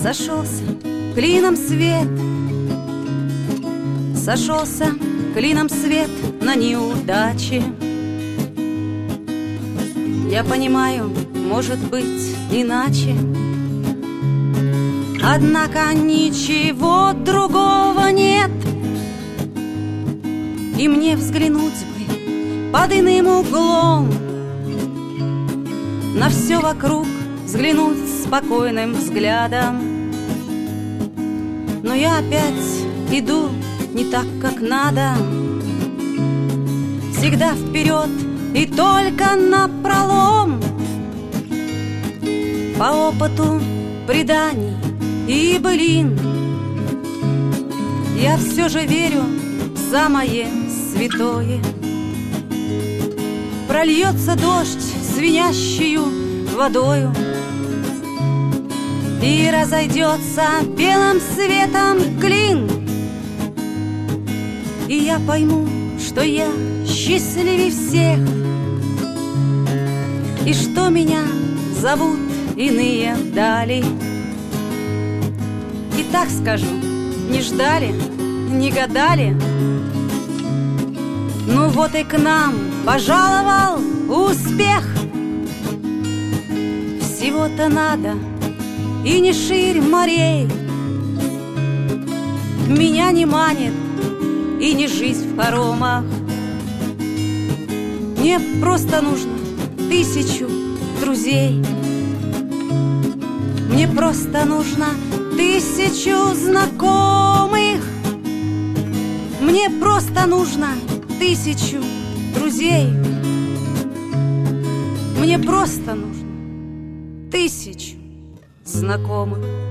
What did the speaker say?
Сошелся клином свет, сошелся клином свет на неудаче. Я понимаю, может быть иначе, однако ничего другого нет. И мне взглянуть бы под иным углом, на все вокруг взглянуть спокойным взглядом. Но я опять иду не так, как надо, всегда вперед и только напролом. По опыту преданий и былин я все же верю в самое святое. Прольется дождь звенящую водою, и разойдется белым светом клин, и я пойму, что я счастливее всех, и что меня зовут иные дали. И так скажу, не ждали, не гадали. Ну вот и к нам пожаловал успех. Всего-то надо и не ширь морей, меня не манит и не жизнь в хоромах. Мне просто нужно 1000 друзей, мне просто нужно 1000 знакомых, мне просто нужно 1000 друзей, мне просто нужно 1000 знакомых.